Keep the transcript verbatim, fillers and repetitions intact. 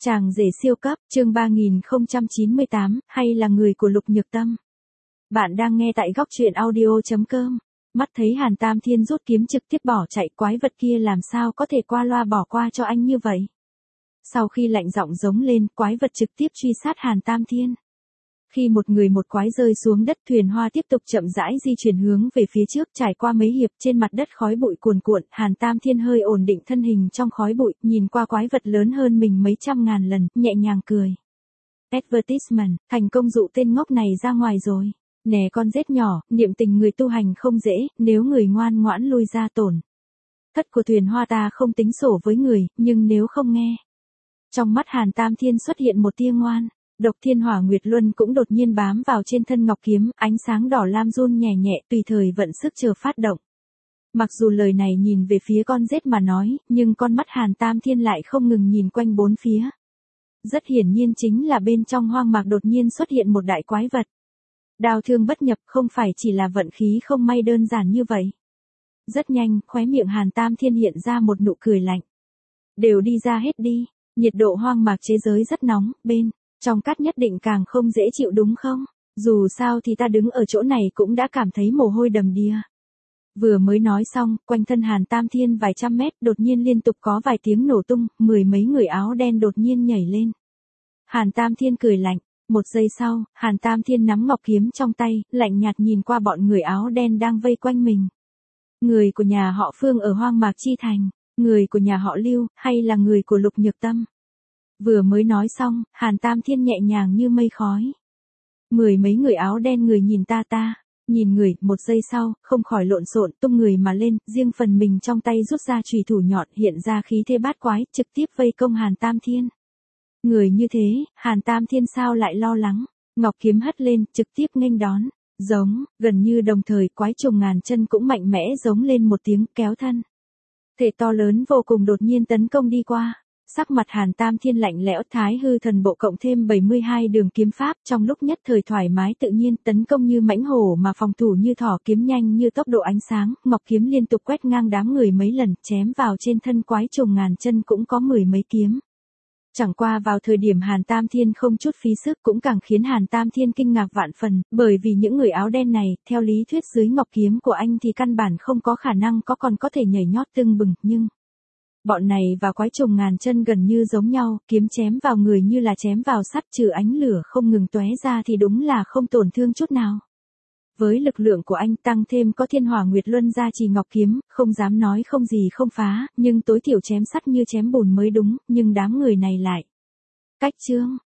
Chàng rể siêu cấp, chương ba nghìn không trăm chín mươi tám, hay là người của Lục Nhược Tâm. Bạn đang nghe tại góc truyện audio chấm com. Mắt thấy Hàn Tam Thiên rút kiếm trực tiếp bỏ chạy, quái vật kia làm sao có thể qua loa bỏ qua cho anh như vậy. Sau khi lạnh giọng giống lên, quái vật trực tiếp truy sát Hàn Tam Thiên. Khi một người một quái rơi xuống đất, thuyền hoa tiếp tục chậm rãi di chuyển hướng về phía trước, trải qua mấy hiệp trên mặt đất khói bụi cuồn cuộn, Hàn Tam Thiên hơi ổn định thân hình trong khói bụi, nhìn qua quái vật lớn hơn mình mấy trăm ngàn lần, nhẹ nhàng cười. Advertisement, thành công dụ tên ngốc này ra ngoài rồi. Nè con rết nhỏ, niệm tình người tu hành không dễ, nếu người ngoan ngoãn lui ra tổn thất của thuyền hoa ta không tính sổ với người, nhưng nếu không nghe. Trong mắt Hàn Tam Thiên xuất hiện một tia ngoan. Độc Thiên Hỏa Nguyệt Luân cũng đột nhiên bám vào trên thân ngọc kiếm, ánh sáng đỏ lam run nhẹ nhẹ, tùy thời vận sức chờ phát động. Mặc dù lời này nhìn về phía con rết mà nói, nhưng con mắt Hàn Tam Thiên lại không ngừng nhìn quanh bốn phía. Rất hiển nhiên chính là bên trong hoang mạc đột nhiên xuất hiện một đại quái vật. Đao thương bất nhập, không phải chỉ là vận khí không may đơn giản như vậy. Rất nhanh, khóe miệng Hàn Tam Thiên hiện ra một nụ cười lạnh. Đều đi ra hết đi, nhiệt độ hoang mạc thế giới rất nóng, bên trong cát nhất định càng không dễ chịu đúng không? Dù sao thì ta đứng ở chỗ này cũng đã cảm thấy mồ hôi đầm đìa. Vừa mới nói xong, quanh thân Hàn Tam Thiên vài trăm mét đột nhiên liên tục có vài tiếng nổ tung, mười mấy người áo đen đột nhiên nhảy lên. Hàn Tam Thiên cười lạnh, một giây sau, Hàn Tam Thiên nắm ngọc kiếm trong tay, lạnh nhạt nhìn qua bọn người áo đen đang vây quanh mình. Người của nhà họ Phương ở hoang mạc chi thành, người của nhà họ Lưu, hay là người của Lục Nhược Tâm? Vừa mới nói xong, Hàn Tam Thiên nhẹ nhàng như mây khói. Mười mấy người áo đen người nhìn ta ta, nhìn người, một giây sau, không khỏi lộn xộn tung người mà lên, riêng phần mình trong tay rút ra chùy thủ nhọn hiện ra khí thế bát quái, trực tiếp vây công Hàn Tam Thiên. Người như thế, Hàn Tam Thiên sao lại lo lắng, ngọc kiếm hất lên, trực tiếp nghênh đón, giống, gần như đồng thời quái trùng ngàn chân cũng mạnh mẽ giống lên một tiếng kéo thân. Thể to lớn vô cùng đột nhiên tấn công đi qua. Sắc mặt Hàn Tam Thiên lạnh lẽo, Thái Hư Thần Bộ cộng thêm bảy mươi hai đường kiếm pháp, trong lúc nhất thời thoải mái tự nhiên, tấn công như mãnh hổ mà phòng thủ như thỏ, kiếm nhanh như tốc độ ánh sáng, ngọc kiếm liên tục quét ngang đám người mấy lần, chém vào trên thân quái trùng ngàn chân cũng có mười mấy kiếm. Chẳng qua vào thời điểm Hàn Tam Thiên không chút phí sức cũng càng khiến Hàn Tam Thiên kinh ngạc vạn phần, bởi vì những người áo đen này, theo lý thuyết dưới ngọc kiếm của anh thì căn bản không có khả năng có còn có thể nhảy nhót tưng bừng, nhưng bọn này và quái trùng ngàn chân gần như giống nhau, kiếm chém vào người như là chém vào sắt, trừ ánh lửa không ngừng tóe ra thì đúng là không tổn thương chút nào. Với lực lượng của anh tăng thêm có Thiên Hỏa Nguyệt Luân gia trì ngọc kiếm, không dám nói không gì không phá, nhưng tối thiểu chém sắt như chém bùn mới đúng, nhưng đám người này lại cách chương,